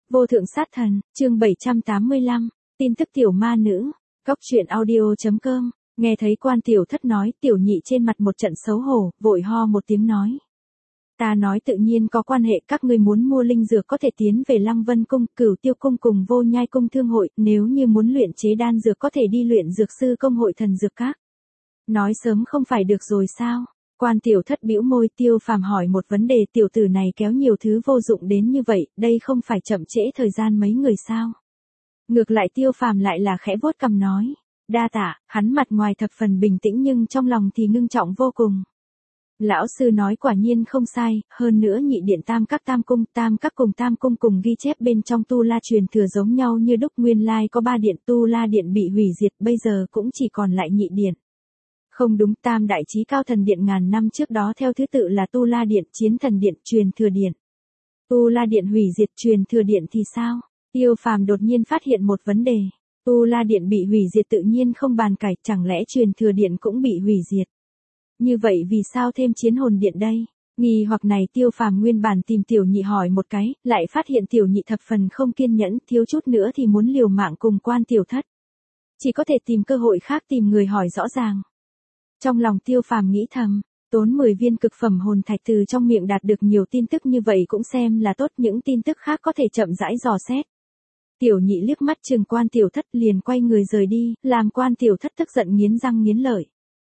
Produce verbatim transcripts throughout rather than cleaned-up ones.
Vô thượng sát thần, chương bảy trăm tám mươi lăm, tin tức tiểu ma nữ, góc truyện audio chấm com, nghe thấy Quan Tiểu Thất nói, Tiểu Nhị trên mặt một trận xấu hổ, vội ho một tiếng nói. Ta nói tự nhiên có quan hệ, các ngươi muốn mua linh dược có thể tiến về Lăng Vân Cung, Cửu Tiêu Cung cùng Vô Nhai Cung thương hội, nếu như muốn luyện chế đan dược có thể đi luyện dược sư công hội thần dược các. Nói sớm không phải được rồi sao? Quan Tiểu Thất bĩu môi, Tiêu Phàm hỏi một vấn đề, tiểu tử này kéo nhiều thứ vô dụng đến như vậy, đây không phải chậm trễ thời gian mấy người sao? Ngược lại Tiêu Phàm lại là khẽ vuốt cằm nói, đa tạ, hắn mặt ngoài thập phần bình tĩnh nhưng trong lòng thì ngưng trọng vô cùng. Lão sư nói quả nhiên không sai, hơn nữa nhị điện tam các tam cung, tam các cùng tam cung cùng ghi chép bên trong tu la truyền thừa giống nhau như đúc, nguyên lai có ba điện, tu la điện bị hủy diệt, bây giờ cũng chỉ còn lại nhị điện. Không đúng, tam đại chí cao thần điện ngàn năm trước đó theo thứ tự là tu la điện, chiến thần điện, truyền thừa điện. Tu la điện hủy diệt, truyền thừa điện thì sao? Tiêu Phàm đột nhiên phát hiện một vấn đề. Tu la điện bị hủy diệt tự nhiên không bàn cãi, chẳng lẽ truyền thừa điện cũng bị hủy diệt? Như vậy vì sao thêm chiến hồn điện đây? Nghi hoặc này Tiêu Phàm nguyên bản tìm Tiểu Nhị hỏi một cái, lại phát hiện Tiểu Nhị thập phần không kiên nhẫn, thiếu chút nữa thì muốn liều mạng cùng Quan Tiểu Thất. Chỉ có thể tìm cơ hội khác tìm người hỏi rõ ràng. Trong lòng Tiêu Phàm nghĩ thầm, tốn mười viên cực phẩm hồn thạch từ trong miệng đạt được nhiều tin tức như vậy cũng xem là tốt, những tin tức khác có thể chậm rãi dò xét. Tiểu Nhị liếc mắt chừng Quan Tiểu Thất liền quay người rời đi, làm Quan Tiểu Thất tức giận nghiến răng nghiến lợi.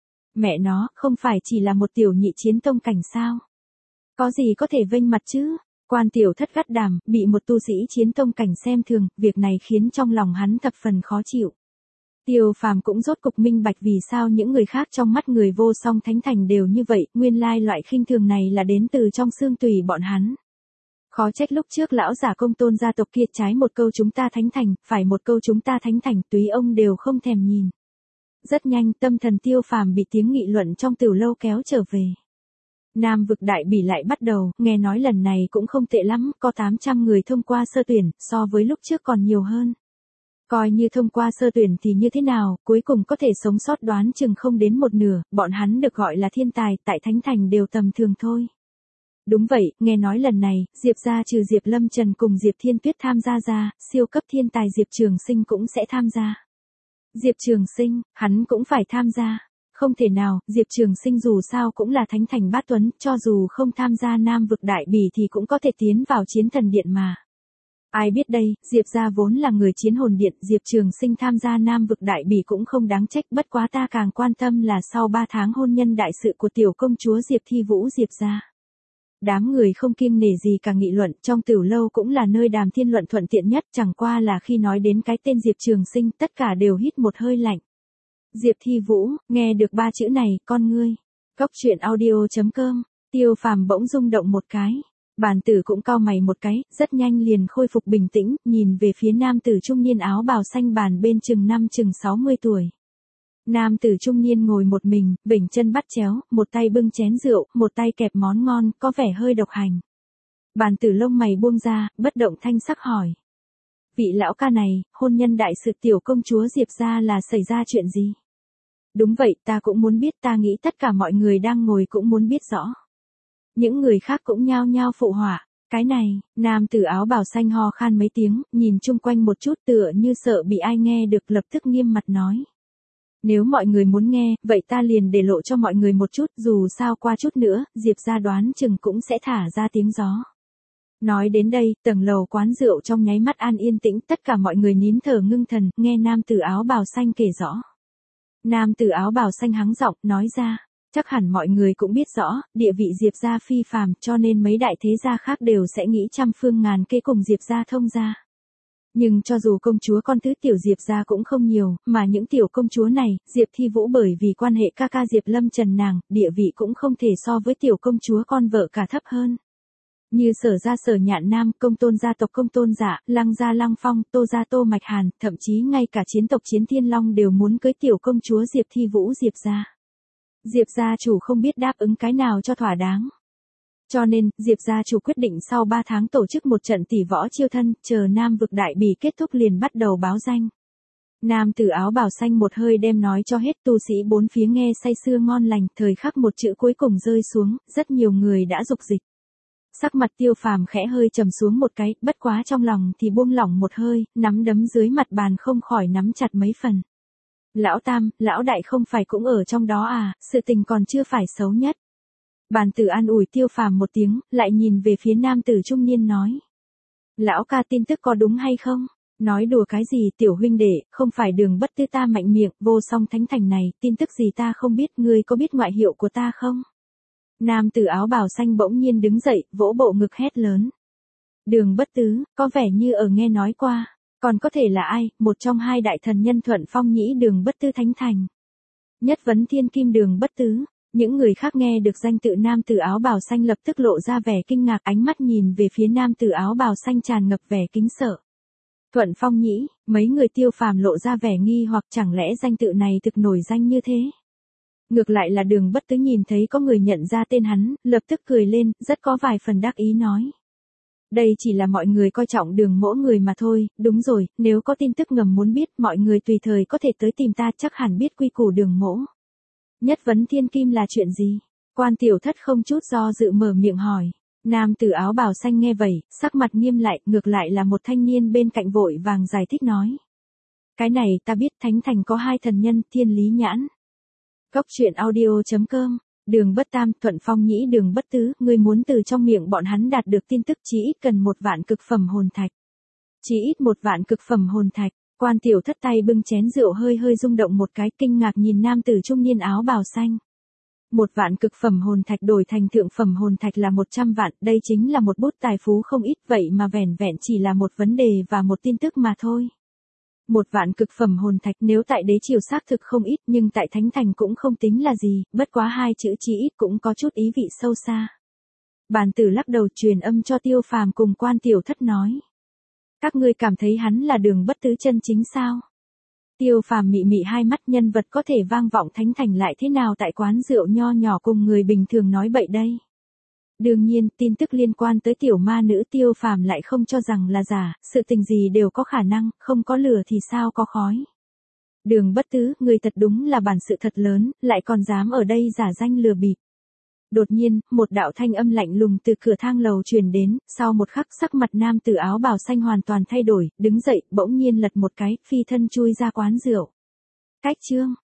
Mẹ nó, không phải chỉ là một tiểu nhị chiến tông cảnh sao? Có gì có thể vênh mặt chứ? Quan Tiểu Thất gắt đàm, bị một tu sĩ chiến tông cảnh xem thường, việc này khiến trong lòng hắn thập phần khó chịu. Tiêu Phàm cũng rốt cục minh bạch vì sao những người khác trong mắt người vô song thánh thành đều như vậy, nguyên lai loại khinh thường này là đến từ trong xương tùy bọn hắn. Khó trách lúc trước lão giả Công Tôn gia tộc kia trái một câu chúng ta thánh thành, phải một câu chúng ta thánh thành, túy ông đều không thèm nhìn. Rất nhanh tâm thần Tiêu Phàm bị tiếng nghị luận trong tiểu lâu kéo trở về. Nam vực đại bỉ lại bắt đầu, nghe nói lần này cũng không tệ lắm, có tám trăm người thông qua sơ tuyển, so với lúc trước còn nhiều hơn. Coi như thông qua sơ tuyển thì như thế nào, cuối cùng có thể sống sót đoán chừng không đến một nửa, bọn hắn được gọi là thiên tài, tại thánh thành đều tầm thường thôi. Đúng vậy, nghe nói lần này, Diệp gia trừ Diệp Lâm Trần cùng Diệp Thiên Tuyết tham gia ra, siêu cấp thiên tài Diệp Trường Sinh cũng sẽ tham gia. Diệp Trường Sinh, hắn cũng phải tham gia. Không thể nào, Diệp Trường Sinh dù sao cũng là thánh thành bát tuấn, cho dù không tham gia Nam vực đại bỉ thì cũng có thể tiến vào chiến thần điện mà. Ai biết đây, Diệp gia vốn là người chiến hồn điện, Diệp Trường Sinh tham gia Nam vực đại bỉ cũng không đáng trách, bất quá ta càng quan tâm là sau ba tháng hôn nhân đại sự của tiểu công chúa Diệp Thi Vũ Diệp gia. Đám người không kiêng nể gì cả nghị luận, trong tiểu lâu cũng là nơi đàm thiên luận thuận tiện nhất, chẳng qua là khi nói đến cái tên Diệp Trường Sinh, tất cả đều hít một hơi lạnh. Diệp Thi Vũ, nghe được ba chữ này, con ngươi. Góc truyện audio chấm com, Tiêu Phàm bỗng rung động một cái. Bàn tử cũng cau mày một cái, rất nhanh liền khôi phục bình tĩnh, nhìn về phía nam tử trung niên áo bào xanh bàn bên chừng năm chừng sáu mươi tuổi. Nam tử trung niên ngồi một mình, bình chân bắt chéo, một tay bưng chén rượu, một tay kẹp món ngon, có vẻ hơi độc hành. Bàn tử lông mày buông ra, bất động thanh sắc hỏi. Vị lão ca này, hôn nhân đại sự tiểu công chúa Diệp gia là xảy ra chuyện gì? Đúng vậy, ta cũng muốn biết, ta nghĩ tất cả mọi người đang ngồi cũng muốn biết rõ. Những người khác cũng nhao nhao phụ họa. Cái này, nam tử áo bào xanh ho khan mấy tiếng, nhìn chung quanh một chút tựa như sợ bị ai nghe được, lập tức nghiêm mặt nói. Nếu mọi người muốn nghe, vậy ta liền để lộ cho mọi người một chút, dù sao qua chút nữa, Diệp gia đoán chừng cũng sẽ thả ra tiếng gió. Nói đến đây, tầng lầu quán rượu trong nháy mắt an yên tĩnh, tất cả mọi người nín thở ngưng thần, nghe nam tử áo bào xanh kể rõ. Nam tử áo bào xanh hắng giọng, nói ra, chắc hẳn mọi người cũng biết rõ, địa vị Diệp gia phi phàm, cho nên mấy đại thế gia khác đều sẽ nghĩ trăm phương ngàn kế cùng Diệp gia thông gia. Nhưng cho dù công chúa con thứ tiểu Diệp gia cũng không nhiều, mà những tiểu công chúa này, Diệp Thi Vũ bởi vì quan hệ ca ca Diệp Lâm Trần nàng, địa vị cũng không thể so với tiểu công chúa con vợ cả thấp hơn. Như Sở gia Sở Nhạn Nam, Công Tôn gia tộc Công Tôn Dạ, Lăng gia Lăng Phong, Tô gia Tô Mạch Hàn, thậm chí ngay cả chiến tộc Chiến Thiên Long đều muốn cưới tiểu công chúa Diệp Thi Vũ Diệp gia. Diệp gia chủ không biết đáp ứng cái nào cho thỏa đáng. Cho nên, Diệp gia chủ quyết định sau ba tháng tổ chức một trận tỷ võ chiêu thân, chờ Nam vực đại bỉ kết thúc liền bắt đầu báo danh. Nam tử áo bào xanh một hơi đem nói cho hết, tu sĩ bốn phía nghe say sưa ngon lành, thời khắc một chữ cuối cùng rơi xuống, rất nhiều người đã dục dịch. Sắc mặt Tiêu Phàm khẽ hơi trầm xuống một cái, bất quá trong lòng thì buông lỏng một hơi, nắm đấm dưới mặt bàn không khỏi nắm chặt mấy phần. Lão Tam, lão Đại không phải cũng ở trong đó à, sự tình còn chưa phải xấu nhất. Bàn tử an ủi Tiêu Phàm một tiếng, lại nhìn về phía nam tử trung niên nói. Lão ca tin tức có đúng hay không? Nói đùa cái gì tiểu huynh đệ, không phải Đường Bất Tư ta mạnh miệng, vô song thánh thành này, tin tức gì ta không biết, ngươi có biết ngoại hiệu của ta không? Nam tử áo bào xanh bỗng nhiên đứng dậy, vỗ bộ ngực hét lớn. Đường Bất Tứ, có vẻ như ở nghe nói qua, còn có thể là ai, một trong hai đại thần nhân Thuận Phong Nhĩ Đường Bất Tư thánh thành. Nhất Vấn Thiên Kim Đường Bất Tứ. Những người khác nghe được danh tự nam tử áo bào xanh lập tức lộ ra vẻ kinh ngạc, ánh mắt nhìn về phía nam tử áo bào xanh tràn ngập vẻ kính sợ. Thuận Phong Nhĩ, mấy người Tiêu Phàm lộ ra vẻ nghi hoặc chẳng lẽ danh tự này thực nổi danh như thế. Ngược lại là Đường Bất Tứ nhìn thấy có người nhận ra tên hắn, lập tức cười lên, rất có vài phần đắc ý nói. Đây chỉ là mọi người coi trọng Đường mỗ người mà thôi, đúng rồi, nếu có tin tức ngầm muốn biết, mọi người tùy thời có thể tới tìm ta, chắc hẳn biết quy củ Đường mỗ. Nhất Vấn Thiên Kim là chuyện gì? Quan Tiểu Thất không chút do dự mở miệng hỏi. Nam tử áo bào xanh nghe vậy, sắc mặt nghiêm lại, ngược lại là một thanh niên bên cạnh vội vàng giải thích nói. Cái này ta biết, thánh thành có hai thần nhân, Thiên Lý Nhãn. Cốc truyện audio chấm com, Đường Bất Tam, Thuận Phong Nhĩ Đường Bất Tứ, ngươi muốn từ trong miệng bọn hắn đạt được tin tức chỉ ít cần một vạn cực phẩm hồn thạch. Chỉ ít một vạn cực phẩm hồn thạch. Quan Tiểu Thất tay bưng chén rượu hơi hơi rung động một cái, kinh ngạc nhìn nam tử trung niên áo bào xanh. Một vạn cực phẩm hồn thạch đổi thành thượng phẩm hồn thạch là một trăm vạn, đây chính là một bút tài phú không ít, vậy mà vẻn vẹn chỉ là một vấn đề và một tin tức mà thôi. Một vạn cực phẩm hồn thạch nếu tại đế triều xác thực không ít, nhưng tại thánh thành cũng không tính là gì, bất quá hai chữ chỉ ít cũng có chút ý vị sâu xa. Bàn tử lắc đầu truyền âm cho Tiêu Phàm cùng Quan Tiểu Thất nói. Các ngươi cảm thấy hắn là Đường Bất Tứ chân chính sao? Tiêu Phàm mị mị hai mắt, nhân vật có thể vang vọng thánh thành lại thế nào tại quán rượu nho nhỏ cùng người bình thường nói bậy đây? Đương nhiên, tin tức liên quan tới tiểu ma nữ Tiêu Phàm lại không cho rằng là giả, sự tình gì đều có khả năng, không có lửa thì sao có khói. Đường Bất Tứ, người thật đúng là bản sự thật lớn, lại còn dám ở đây giả danh lừa bịp. Đột nhiên, một đạo thanh âm lạnh lùng từ cửa thang lầu truyền đến, sau một khắc sắc mặt nam tử áo bào xanh hoàn toàn thay đổi, đứng dậy, bỗng nhiên lật một cái, phi thân chui ra quán rượu. Cách chương